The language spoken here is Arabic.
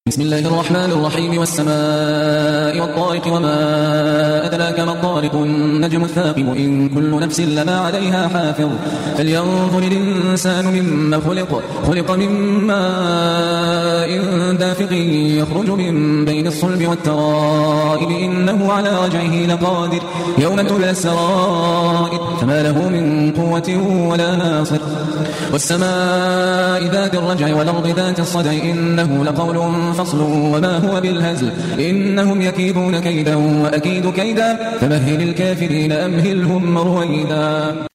بسم الله الرحمن الرحيم والسماء والطارق وما أدراك ما الطارق النجم الثاقب إن كل نفس لما عليها حافظ فلينظر الإنسان مما خلق من ماء دافق يخرج من بين الصلب والترائب إنه على رجعه لقادر يوم تبلى السرائر فما له من قوة ولا ناصر والسماء ذات الرجع والأرض ذات الصدع إنه لقول فصل وما هو بالهزل إنهم يكيدون كيدا وأكيد كيدا فمهل الكافرين أمهلهم رويدا.